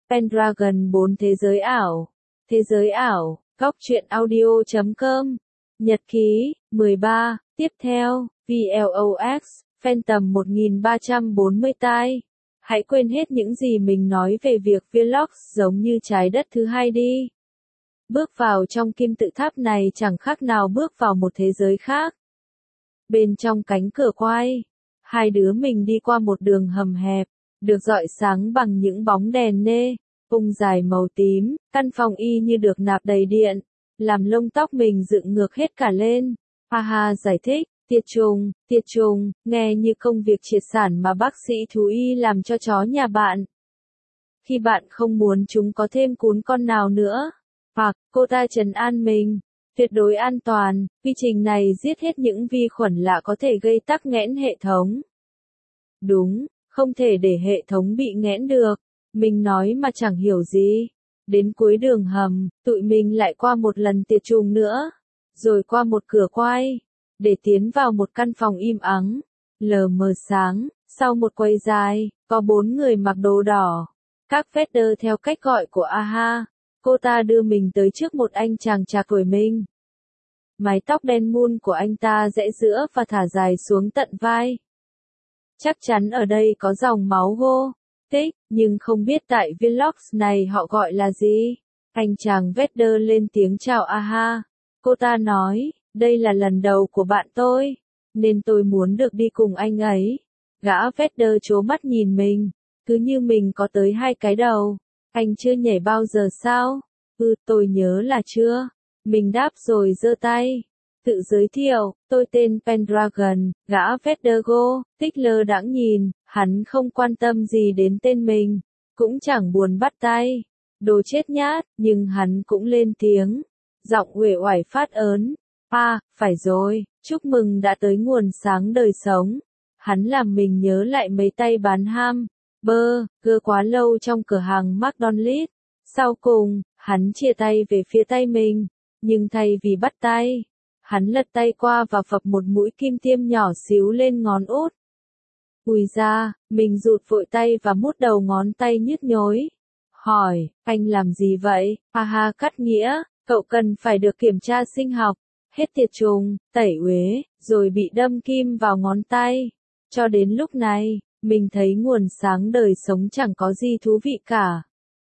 Pendragon 4 Thế giới ảo. Thế giới ảo, góc truyện audio.com. Nhật ký, 13, tiếp theo, VLOX, Phantom 1340 tai. Hãy quên hết những gì mình nói về việc Vlogs giống như trái đất thứ hai đi. Bước vào trong kim tự tháp này chẳng khác nào bước vào một thế giới khác. Bên trong cánh cửa quay, hai đứa mình đi qua một đường hầm hẹp, được rọi sáng bằng những bóng đèn nê, ung dài màu tím, căn phòng y như được nạp đầy điện, làm lông tóc mình dựng ngược hết cả lên. Aha giải thích, tiệt trùng, nghe như công việc triệt sản mà bác sĩ thú y làm cho chó nhà bạn. Khi bạn không muốn chúng có thêm cún con nào nữa, hoặc, cô ta trấn an mình, tuyệt đối an toàn, quy trình này giết hết những vi khuẩn lạ có thể gây tắc nghẽn hệ thống. Đúng, không thể để hệ thống bị nghẽn được. Mình nói mà chẳng hiểu gì. Đến cuối đường hầm, tụi mình lại qua một lần tiệt trùng nữa. Rồi qua một cửa quay. Để tiến vào một căn phòng im ắng. Lờ mờ sáng, sau một quầy dài, có 4 người mặc đồ đỏ. Các Vader theo cách gọi của Aha. Cô ta đưa mình tới trước một anh chàng trạc tuổi mình. Mái tóc đen mun của anh ta rẽ giữa và thả dài xuống tận vai. Chắc chắn ở đây có dòng máu Gothic, nhưng không biết tại Vlogs này họ gọi là gì. Anh chàng Vader lên tiếng chào Aha. Cô ta nói, đây là lần đầu của bạn tôi, nên tôi muốn được đi cùng anh ấy. Gã Vader trố mắt nhìn mình, cứ như mình có tới 2 cái đầu. Anh chưa nhảy bao giờ sao? Tôi nhớ là chưa. Mình đáp rồi giơ tay. Tự giới thiệu, tôi tên Pendragon, gã Vedergo, tích lơ đãng nhìn, hắn không quan tâm gì đến tên mình, cũng chẳng buồn bắt tay. Đồ chết nhát, nhưng hắn cũng lên tiếng. Giọng uể oải phát ớn. Phải rồi, chúc mừng đã tới nguồn sáng đời sống. Hắn làm mình nhớ lại mấy tay bán hamburger quá lâu trong cửa hàng McDonald's. Sau cùng, hắn chia tay về phía tay mình, nhưng thay vì bắt tay, hắn lật tay qua và phập một mũi kim tiêm nhỏ xíu lên ngón út. Ui da, mình rụt vội tay và mút đầu ngón tay nhức nhối. Hỏi, anh làm gì vậy? Aha cắt nghĩa, cậu cần phải được kiểm tra sinh học, hết tiệt trùng, tẩy uế, rồi bị đâm kim vào ngón tay. Cho đến lúc này, mình thấy nguồn sáng đời sống chẳng có gì thú vị cả.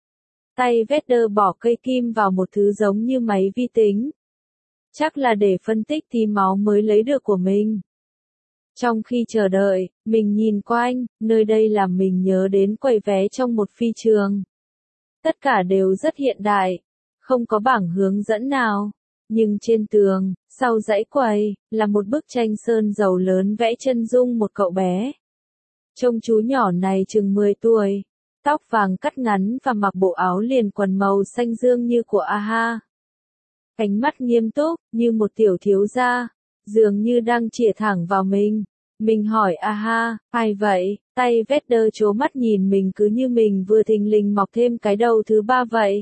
Tay Vader bỏ cây kim vào một thứ giống như máy vi tính. Chắc là để phân tích tí máu mới lấy được của mình. Trong khi chờ đợi, mình nhìn quanh, nơi đây làm mình nhớ đến quầy vé trong một phi trường. Tất cả đều rất hiện đại, không có bảng hướng dẫn nào. Nhưng trên tường, sau dãy quầy, là một bức tranh sơn dầu lớn vẽ chân dung một cậu bé. Trông chú nhỏ này chừng 10 tuổi, tóc vàng cắt ngắn và mặc bộ áo liền quần màu xanh dương như của Aha. Ánh mắt nghiêm túc, như một tiểu thiếu gia, dường như đang chĩa thẳng vào mình. Mình hỏi Aha, ai vậy? Tay Vader trố mắt nhìn mình cứ như mình vừa thình lình mọc thêm cái đầu thứ 3 vậy.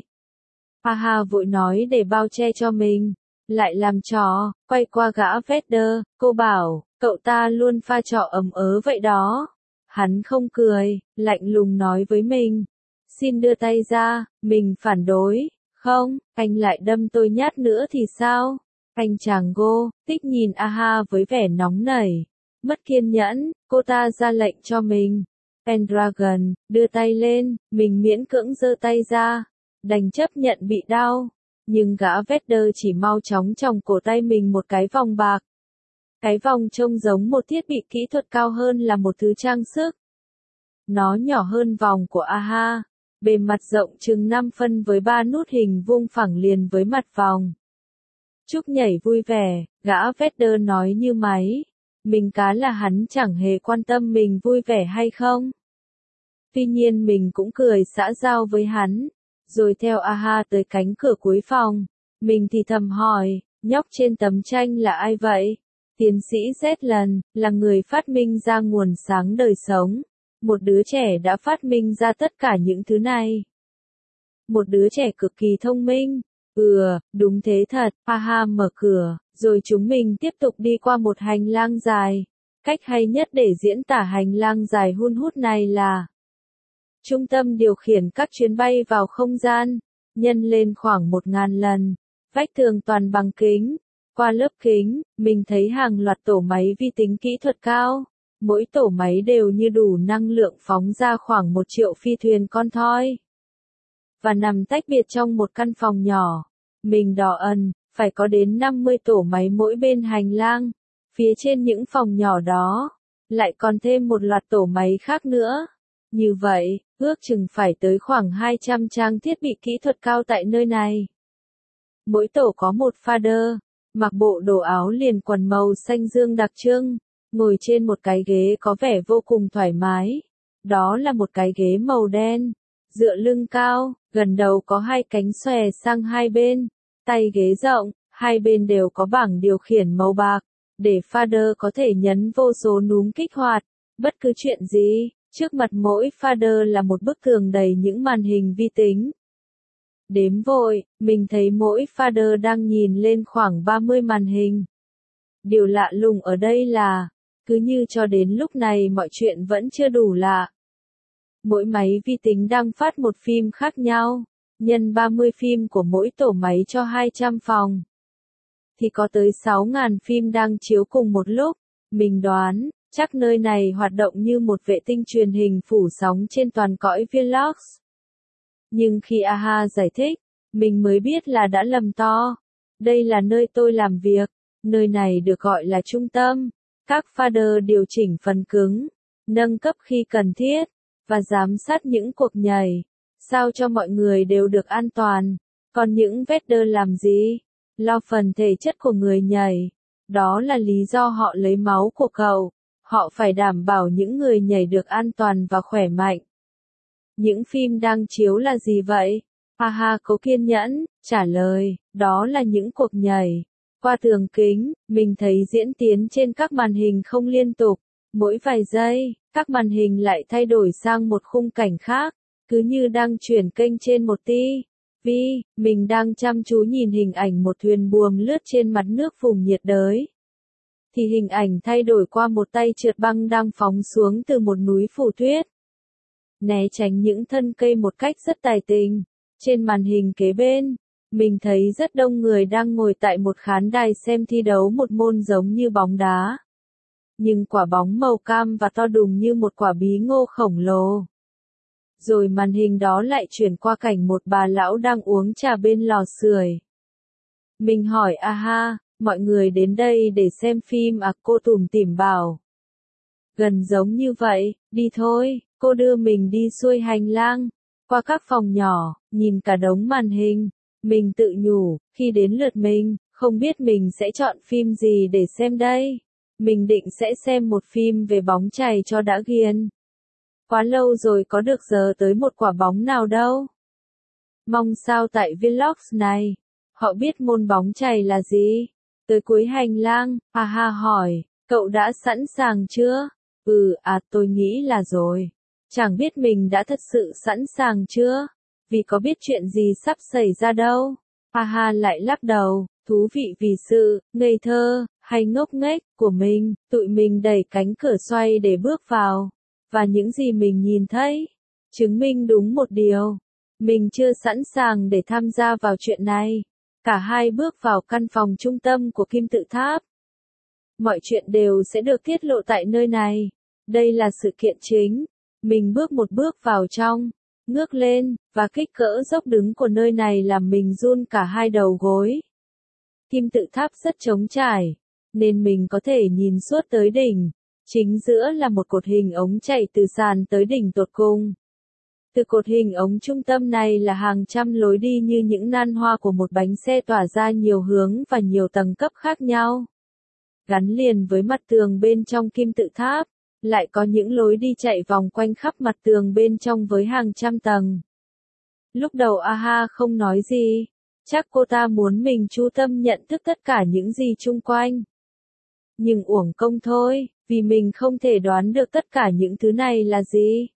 Aha vội nói để bao che cho mình. Lại làm trò, quay qua gã Vader, cô bảo, cậu ta luôn pha trò ấm ớ vậy đó. Hắn không cười, lạnh lùng nói với mình. Xin đưa tay ra, mình phản đối. Không, anh lại đâm tôi nhát nữa thì sao? Anh chàng Gothic nhìn Aha với vẻ nóng nảy. Mất kiên nhẫn, cô ta ra lệnh cho mình. Pendragon, đưa tay lên, mình miễn cưỡng giơ tay ra. Đành chấp nhận bị đau. Nhưng gã Vader chỉ mau chóng tròng cổ tay mình một cái vòng bạc. Cái vòng trông giống một thiết bị kỹ thuật cao hơn là một thứ trang sức. Nó nhỏ hơn vòng của Aha. Bề mặt rộng chừng 5 phân với 3 nút hình vuông phẳng liền với mặt vòng. Chúc nhảy vui vẻ, gã Vader nói như máy. Mình cá là hắn chẳng hề quan tâm mình vui vẻ hay không. Tuy nhiên mình cũng cười xã giao với hắn. Rồi theo Aha tới cánh cửa cuối phòng. Mình thì thầm hỏi, nhóc trên tấm tranh là ai vậy? Tiến sĩ Zetland, là người phát minh ra nguồn sáng đời sống. Một đứa trẻ đã phát minh ra tất cả những thứ này. Một đứa trẻ cực kỳ thông minh. Đúng thế thật. Aha mở cửa, rồi chúng mình tiếp tục đi qua một hành lang dài. Cách hay nhất để diễn tả hành lang dài hun hút này là Trung tâm điều khiển các chuyến bay vào không gian, nhân lên khoảng 1.000 lần. Vách tường toàn bằng kính. Qua lớp kính, mình thấy hàng loạt tổ máy vi tính kỹ thuật cao. Mỗi tổ máy đều như đủ năng lượng phóng ra khoảng 1 triệu phi thuyền con thoi. Và nằm tách biệt trong một căn phòng nhỏ. Mình đỏ ẩn, phải có đến 50 tổ máy mỗi bên hành lang. Phía trên những phòng nhỏ đó, lại còn thêm một loạt tổ máy khác nữa. Như vậy, ước chừng phải tới khoảng 200 trang thiết bị kỹ thuật cao tại nơi này. Mỗi tổ có một father, mặc bộ đồ áo liền quần màu xanh dương đặc trưng, ngồi trên một cái ghế có vẻ vô cùng thoải mái. Đó là một cái ghế màu đen, dựa lưng cao, gần đầu có hai cánh xòe sang hai bên, tay ghế rộng, hai bên đều có bảng điều khiển màu bạc, để father có thể nhấn vô số núm kích hoạt, bất cứ chuyện gì. Trước mặt mỗi father là một bức tường đầy những màn hình vi tính. Đếm vội, mình thấy mỗi father đang nhìn lên khoảng 30 màn hình. Điều lạ lùng ở đây là, cứ như cho đến lúc này mọi chuyện vẫn chưa đủ lạ. Mỗi máy vi tính đang phát một phim khác nhau, nhân 30 phim của mỗi tổ máy cho 200 phòng. Thì có tới 6.000 phim đang chiếu cùng một lúc, mình đoán. Chắc nơi này hoạt động như một vệ tinh truyền hình phủ sóng trên toàn cõi Vlogs. Nhưng khi AHA giải thích, mình mới biết là đã lầm to. Đây là nơi tôi làm việc, nơi này được gọi là trung tâm. Các father điều chỉnh phần cứng, nâng cấp khi cần thiết, và giám sát những cuộc nhảy, sao cho mọi người đều được an toàn. Còn những vector làm gì? Lo phần thể chất của người nhảy. Đó là lý do họ lấy máu của cậu. Họ phải đảm bảo những người nhảy được an toàn và khỏe mạnh. Những phim đang chiếu là gì vậy? AHA có kiên nhẫn, trả lời, đó là những cuộc nhảy. Qua tường kính, mình thấy diễn tiến trên các màn hình không liên tục. Mỗi vài giây, các màn hình lại thay đổi sang một khung cảnh khác, cứ như đang chuyển kênh trên một TV. Mình đang chăm chú nhìn hình ảnh một thuyền buồm lướt trên mặt nước vùng nhiệt đới. Thì hình ảnh thay đổi qua một tay trượt băng đang phóng xuống từ một núi phủ tuyết. Né tránh những thân cây một cách rất tài tình. Trên màn hình kế bên, mình thấy rất đông người đang ngồi tại một khán đài xem thi đấu một môn giống như bóng đá. Nhưng quả bóng màu cam và to đùng như một quả bí ngô khổng lồ. Rồi màn hình đó lại chuyển qua cảnh một bà lão đang uống trà bên lò sưởi. Mình hỏi AHA. Mọi người đến đây để xem phim à, cô tủm tỉm bảo. Gần giống như vậy, đi thôi, cô đưa mình đi xuôi hành lang, qua các phòng nhỏ, nhìn cả đống màn hình. Mình tự nhủ, khi đến lượt mình, không biết mình sẽ chọn phim gì để xem đây. Mình định sẽ xem một phim về bóng chày cho đã ghiền. Quá lâu rồi có được giờ tới một quả bóng nào đâu. Mong sao tại Vlogs này, họ biết môn bóng chày là gì. Tới cuối hành lang, AHA hỏi, cậu đã sẵn sàng chưa? Tôi nghĩ là rồi. Chẳng biết mình đã thật sự sẵn sàng chưa? Vì có biết chuyện gì sắp xảy ra đâu. AHA lại lắc đầu, thú vị vì sự ngây thơ, hay ngốc nghếch của mình. Tụi mình đẩy cánh cửa xoay để bước vào. Và những gì mình nhìn thấy, chứng minh đúng một điều. Mình chưa sẵn sàng để tham gia vào chuyện này. Cả hai bước vào căn phòng trung tâm của kim tự tháp. Mọi chuyện đều sẽ được tiết lộ tại nơi này. Đây là sự kiện chính. Mình bước một bước vào trong, ngước lên, và kích cỡ dốc đứng của nơi này làm mình run cả hai đầu gối. Kim tự tháp rất trống trải, nên mình có thể nhìn suốt tới đỉnh. Chính giữa là một cột hình ống chạy từ sàn tới đỉnh tột cùng. Từ cột hình ống trung tâm này là hàng trăm lối đi như những nan hoa của một bánh xe tỏa ra nhiều hướng và nhiều tầng cấp khác nhau. Gắn liền với mặt tường bên trong kim tự tháp, lại có những lối đi chạy vòng quanh khắp mặt tường bên trong với hàng trăm tầng. Lúc đầu AHA không nói gì, chắc cô ta muốn mình chú tâm nhận thức tất cả những gì chung quanh. Nhưng uổng công thôi, vì mình không thể đoán được tất cả những thứ này là gì.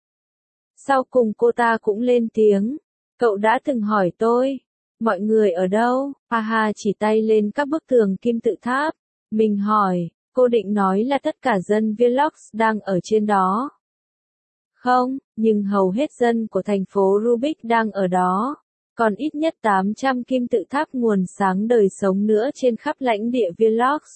Sau cùng cô ta cũng lên tiếng. Cậu đã từng hỏi tôi, mọi người ở đâu? AHA chỉ tay lên các bức tường kim tự tháp. Mình hỏi, cô định nói là tất cả dân Vlogs đang ở trên đó. Không, nhưng hầu hết dân của thành phố Rubik đang ở đó. Còn ít nhất 800 kim tự tháp nguồn sáng đời sống nữa trên khắp lãnh địa Vlogs.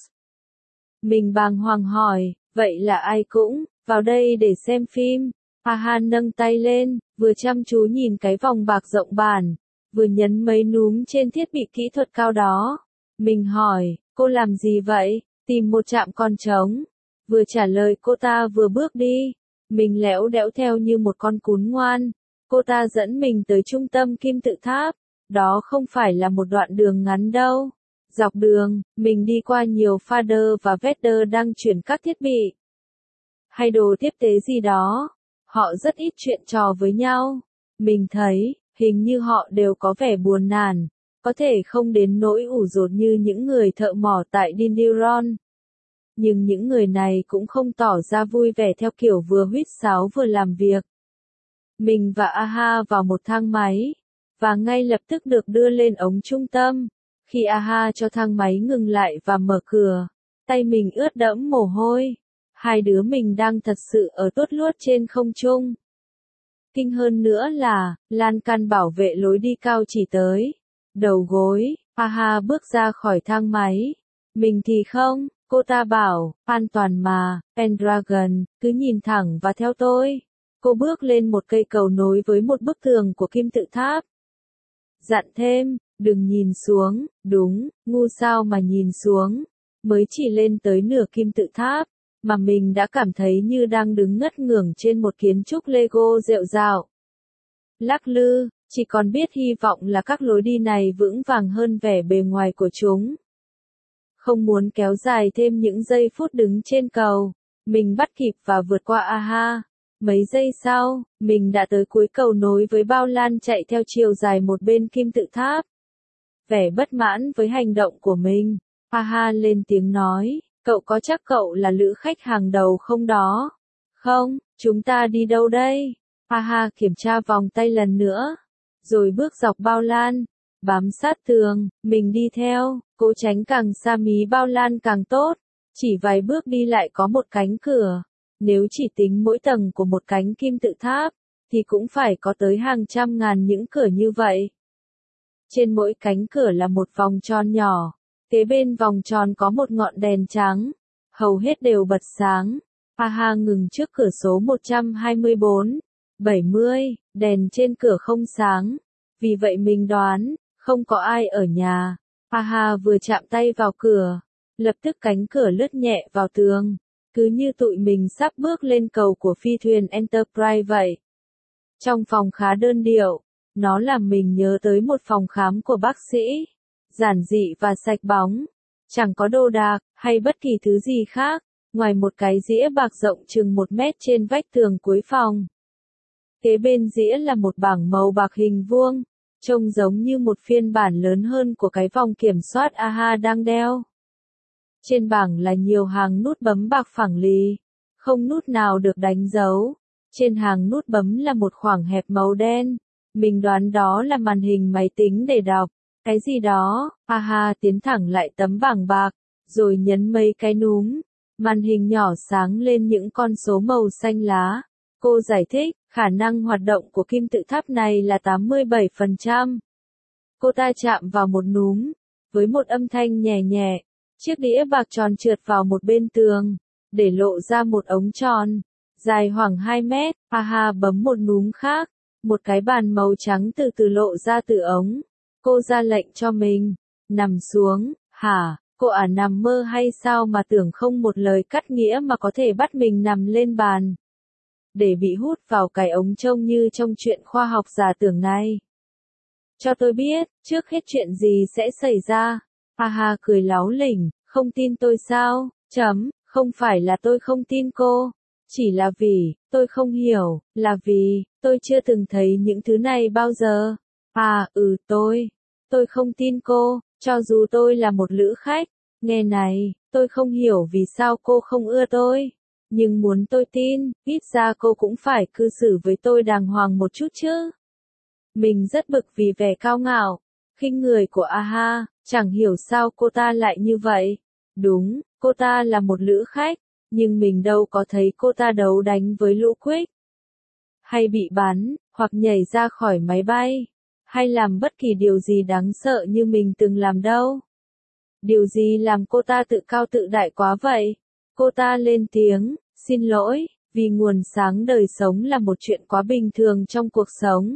Mình bàng hoàng hỏi, vậy là ai cũng vào đây để xem phim? Aha nâng tay lên, vừa chăm chú nhìn cái vòng bạc rộng bản, vừa nhấn mấy núm trên thiết bị kỹ thuật cao đó. Mình hỏi, cô làm gì vậy? Tìm một trạm con trống. Vừa trả lời cô ta vừa bước đi. Mình lẽo đẽo theo như một con cún ngoan. Cô ta dẫn mình tới trung tâm kim tự tháp. Đó không phải là một đoạn đường ngắn đâu. Dọc đường, mình đi qua nhiều fader và vendor đang chuyển các thiết bị hay đồ tiếp tế gì đó. Họ rất ít chuyện trò với nhau. Mình thấy, hình như họ đều có vẻ buồn nản, có thể không đến nỗi ủ rột như những người thợ mỏ tại Dindiron. Nhưng những người này cũng không tỏ ra vui vẻ theo kiểu vừa huýt sáo vừa làm việc. Mình và Aha vào một thang máy, và ngay lập tức được đưa lên ống trung tâm. Khi Aha cho thang máy ngừng lại và mở cửa, tay mình ướt đẫm mồ hôi. Hai đứa mình đang thật sự ở tuốt luốt trên không trung. Kinh hơn nữa là, lan can bảo vệ lối đi cao chỉ tới đầu gối. Aha bước ra khỏi thang máy. Mình thì không, cô ta bảo, an toàn mà, Pendragon, cứ nhìn thẳng và theo tôi. Cô bước lên một cây cầu nối với một bức tường của kim tự tháp. Dặn thêm, đừng nhìn xuống, đúng, ngu sao mà nhìn xuống. Mới chỉ lên tới nửa kim tự tháp, mà mình đã cảm thấy như đang đứng ngất ngưởng trên một kiến trúc Lego rệu rạo. Lắc lư, chỉ còn biết hy vọng là các lối đi này vững vàng hơn vẻ bề ngoài của chúng. Không muốn kéo dài thêm những giây phút đứng trên cầu, mình bắt kịp và vượt qua Aha. Mấy giây sau, mình đã tới cuối cầu nối với bao lan chạy theo chiều dài một bên kim tự tháp. Vẻ bất mãn với hành động của mình, Aha lên tiếng nói, cậu có chắc cậu là lữ khách hàng đầu không đó? Không, chúng ta đi đâu đây? Aha kiểm tra vòng tay lần nữa, rồi bước dọc bao lan, bám sát tường, mình đi theo, cố tránh càng xa mí bao lan càng tốt. Chỉ vài bước đi lại có một cánh cửa. Nếu chỉ tính mỗi tầng của một cánh kim tự tháp, thì cũng phải có tới hàng trăm ngàn những cửa như vậy. Trên mỗi cánh cửa là một vòng tròn nhỏ. Kế bên vòng tròn có một ngọn đèn trắng. Hầu hết đều bật sáng. Aha ngừng trước cửa số 124, 70, đèn trên cửa không sáng. Vì vậy mình đoán, không có ai ở nhà. Aha vừa chạm tay vào cửa, lập tức cánh cửa lướt nhẹ vào tường. Cứ như tụi mình sắp bước lên cầu của phi thuyền Enterprise vậy. Trong phòng khá đơn điệu, nó làm mình nhớ tới một phòng khám của bác sĩ. Giản dị và sạch bóng. Chẳng có đồ đạc, hay bất kỳ thứ gì khác, ngoài một cái dĩa bạc rộng chừng 1 mét trên vách tường cuối phòng. Kế bên dĩa là một bảng màu bạc hình vuông, trông giống như một phiên bản lớn hơn của cái vòng kiểm soát Aha đang đeo. Trên bảng là nhiều hàng nút bấm bạc phẳng lì, không nút nào được đánh dấu. Trên hàng nút bấm là một khoảng hẹp màu đen. Mình đoán đó là màn hình máy tính để đọc cái gì đó. Aha tiến thẳng lại tấm bảng bạc, rồi nhấn mấy cái núm. Màn hình nhỏ sáng lên những con số màu xanh lá. Cô giải thích, khả năng hoạt động của kim tự tháp này là 87%. Cô ta chạm vào một núm, với một âm thanh nhẹ nhẹ. Chiếc đĩa bạc tròn trượt vào một bên tường, để lộ ra một ống tròn, dài khoảng 2 mét. Aha bấm một núm khác, một cái bàn màu trắng từ từ lộ ra từ ống. Cô ra lệnh cho mình, nằm xuống. Hả, cô nằm mơ hay sao mà tưởng không một lời cắt nghĩa mà có thể bắt mình nằm lên bàn, để bị hút vào cái ống trông như trong chuyện khoa học giả tưởng này. Cho tôi biết, trước hết chuyện gì sẽ xảy ra. Aha cười láo lỉnh, không tin tôi sao? Không phải là tôi không tin cô. Chỉ là vì, tôi không hiểu, là vì, tôi chưa từng thấy những thứ này bao giờ. Tôi không tin cô, cho dù tôi là một lữ khách. Nghe này, tôi không hiểu vì sao cô không ưa tôi. Nhưng muốn tôi tin, ít ra cô cũng phải cư xử với tôi đàng hoàng một chút chứ. Mình rất bực vì vẻ cao ngạo, khinh người của Aha, chẳng hiểu sao cô ta lại như vậy. Đúng, cô ta là một lữ khách, nhưng mình đâu có thấy cô ta đấu đánh với lũ Quick. hay bị bắn, hoặc nhảy ra khỏi máy bay, hay làm bất kỳ điều gì đáng sợ như mình từng làm đâu. Điều gì làm cô ta tự cao tự đại quá vậy? Cô ta lên tiếng, xin lỗi, vì nguồn sáng đời sống là một chuyện quá bình thường trong cuộc sống.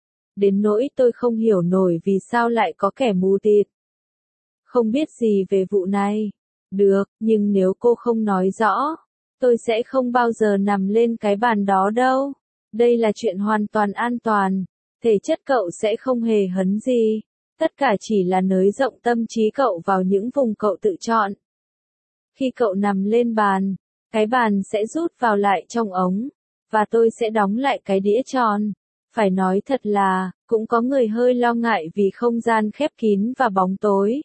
Đến nỗi tôi không hiểu nổi vì sao lại có kẻ mù tịt. Không biết gì về vụ này. Được, nhưng nếu cô không nói rõ, tôi sẽ không bao giờ nằm lên cái bàn đó đâu. Đây là chuyện hoàn toàn an toàn. Thể chất cậu sẽ không hề hấn gì. Tất cả chỉ là nới rộng tâm trí cậu vào những vùng cậu tự chọn. Khi cậu nằm lên bàn, cái bàn sẽ rút vào lại trong ống, và tôi sẽ đóng lại cái đĩa tròn. Phải nói thật là, cũng có người hơi lo ngại vì không gian khép kín và bóng tối.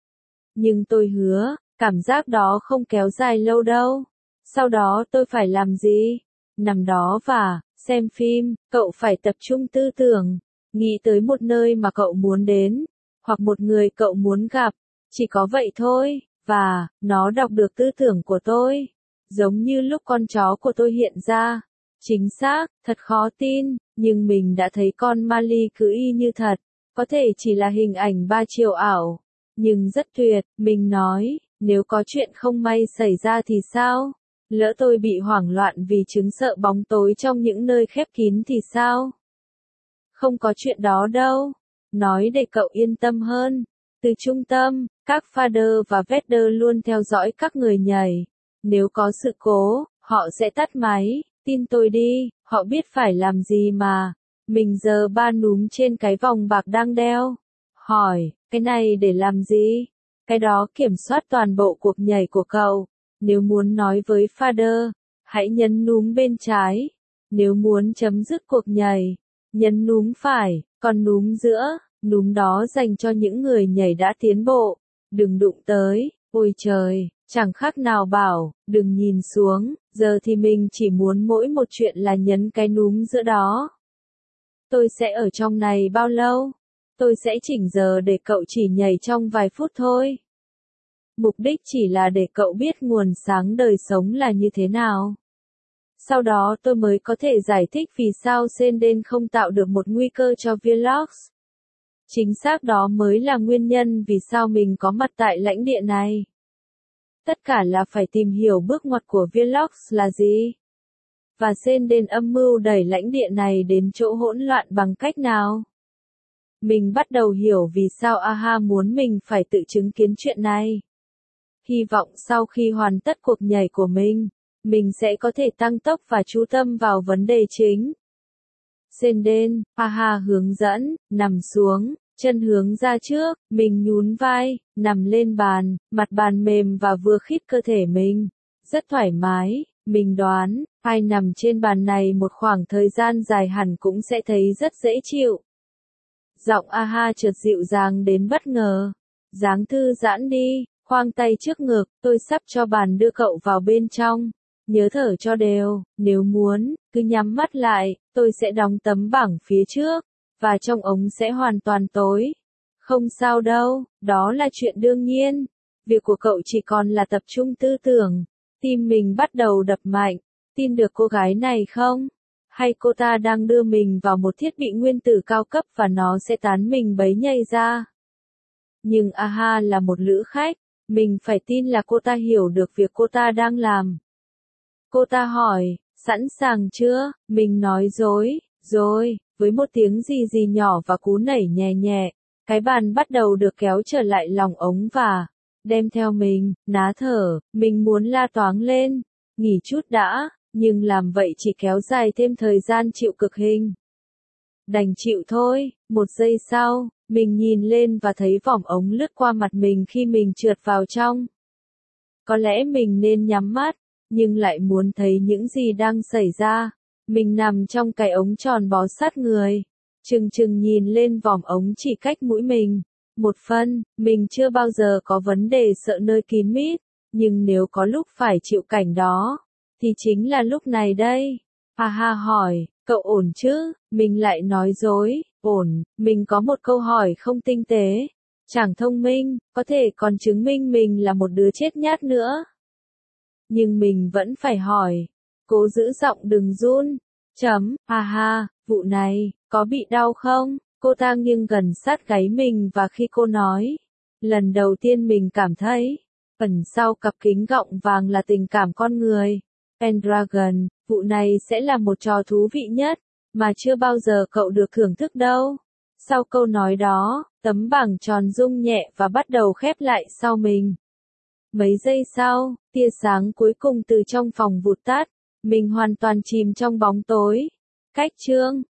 Nhưng tôi hứa, cảm giác đó không kéo dài lâu đâu. Sau đó tôi phải làm gì? Nằm đó và xem phim. Cậu phải tập trung tư tưởng, nghĩ tới một nơi mà cậu muốn đến, hoặc một người cậu muốn gặp. Chỉ có vậy thôi, và nó đọc được tư tưởng của tôi, giống như lúc con chó của tôi hiện ra. Chính xác, thật khó tin, nhưng mình đã thấy con Mali cứ y như thật. Có thể chỉ là hình ảnh 3 chiều ảo, nhưng rất tuyệt. Mình nói, nếu có chuyện không may xảy ra thì sao? Lỡ tôi bị hoảng loạn vì chứng sợ bóng tối trong những nơi khép kín thì sao? Không có chuyện đó đâu. Nói để cậu yên tâm hơn. Từ trung tâm, các Fader và Vader luôn theo dõi các người nhảy. Nếu có sự cố, họ sẽ tắt máy. Tin tôi đi, họ biết phải làm gì mà. Mình giơ ba núm trên cái vòng bạc đang đeo. Hỏi, cái này để làm gì? Cái đó kiểm soát toàn bộ cuộc nhảy của cậu. Nếu muốn nói với Fader, hãy nhấn núm bên trái. Nếu muốn chấm dứt cuộc nhảy, nhấn núm phải, còn núm giữa, núm đó dành cho những người nhảy đã tiến bộ. Đừng đụng tới, ôi trời, chẳng khác nào bảo, đừng nhìn xuống, giờ thì mình chỉ muốn mỗi một chuyện là nhấn cái núm giữa đó. Tôi sẽ ở trong này bao lâu? Tôi sẽ chỉnh giờ để cậu chỉ nhảy trong vài phút thôi. Mục đích chỉ là để cậu biết nguồn sáng đời sống là như thế nào. Sau đó tôi mới có thể giải thích vì sao Senden không tạo được một nguy cơ cho Velox. Chính xác đó mới là nguyên nhân vì sao mình có mặt tại lãnh địa này. Tất cả là phải tìm hiểu bước ngoặt của Velox là gì. Và Senden âm mưu đẩy lãnh địa này đến chỗ hỗn loạn bằng cách nào. Mình bắt đầu hiểu vì sao AHA muốn mình phải tự chứng kiến chuyện này. Hy vọng sau khi hoàn tất cuộc nhảy của mình sẽ có thể tăng tốc và chú tâm vào vấn đề chính. Senden, AHA hướng dẫn, nằm xuống, chân hướng ra trước, mình nhún vai, nằm lên bàn, mặt bàn mềm và vừa khít cơ thể mình. Rất thoải mái, mình đoán, ai nằm trên bàn này một khoảng thời gian dài hẳn cũng sẽ thấy rất dễ chịu. Giọng AHA chợt dịu dàng đến bất ngờ. Dáng thư giãn đi, khoang tay trước ngực, tôi sắp cho bàn đưa cậu vào bên trong. Nhớ thở cho đều, nếu muốn, cứ nhắm mắt lại, tôi sẽ đóng tấm bảng phía trước, và trong ống sẽ hoàn toàn tối. Không sao đâu, đó là chuyện đương nhiên. Việc của cậu chỉ còn là tập trung tư tưởng. Tim mình bắt đầu đập mạnh. Tin được cô gái này không? Hay cô ta đang đưa mình vào một thiết bị nguyên tử cao cấp và nó sẽ tán mình bấy nhây ra? Nhưng AHA là một lữ khách. Mình phải tin là cô ta hiểu được việc cô ta đang làm. Cô ta hỏi, sẵn sàng chưa? Mình nói rồi, với một tiếng gì nhỏ và cú nảy nhẹ nhẹ. Cái bàn bắt đầu được kéo trở lại lòng ống và đem theo mình, ná thở, mình muốn la toáng lên. Nghỉ chút đã, nhưng làm vậy chỉ kéo dài thêm thời gian chịu cực hình. Đành chịu thôi. Một giây sau, mình nhìn lên và thấy vòm ống lướt qua mặt mình khi mình trượt vào trong. Có lẽ mình nên nhắm mắt, nhưng lại muốn thấy những gì đang xảy ra. Mình nằm trong cái ống tròn bó sát người. Chừng nhìn lên vòm ống chỉ cách mũi mình. Một phân, mình chưa bao giờ có vấn đề sợ nơi kín mít. Nhưng nếu có lúc phải chịu cảnh đó, thì chính là lúc này đây. AHA hỏi, cậu ổn chứ? Mình lại nói dối, ổn. Mình có một câu hỏi không tinh tế. Chẳng thông minh, có thể còn chứng minh mình là một đứa chết nhát nữa. Nhưng mình vẫn phải hỏi. Cố giữ giọng đừng run. Ha ha, vụ này, có bị đau không? Cô ta nghiêng gần sát gáy mình và khi cô nói, lần đầu tiên mình cảm thấy, ẩn sau cặp kính gọng vàng là tình cảm con người. Pendragon, vụ này sẽ là một trò thú vị nhất, mà chưa bao giờ cậu được thưởng thức đâu. Sau câu nói đó, tấm bảng tròn rung nhẹ và bắt đầu khép lại sau mình. Mấy giây sau, tia sáng cuối cùng từ trong phòng vụt tắt, mình hoàn toàn chìm trong bóng tối. Cách chương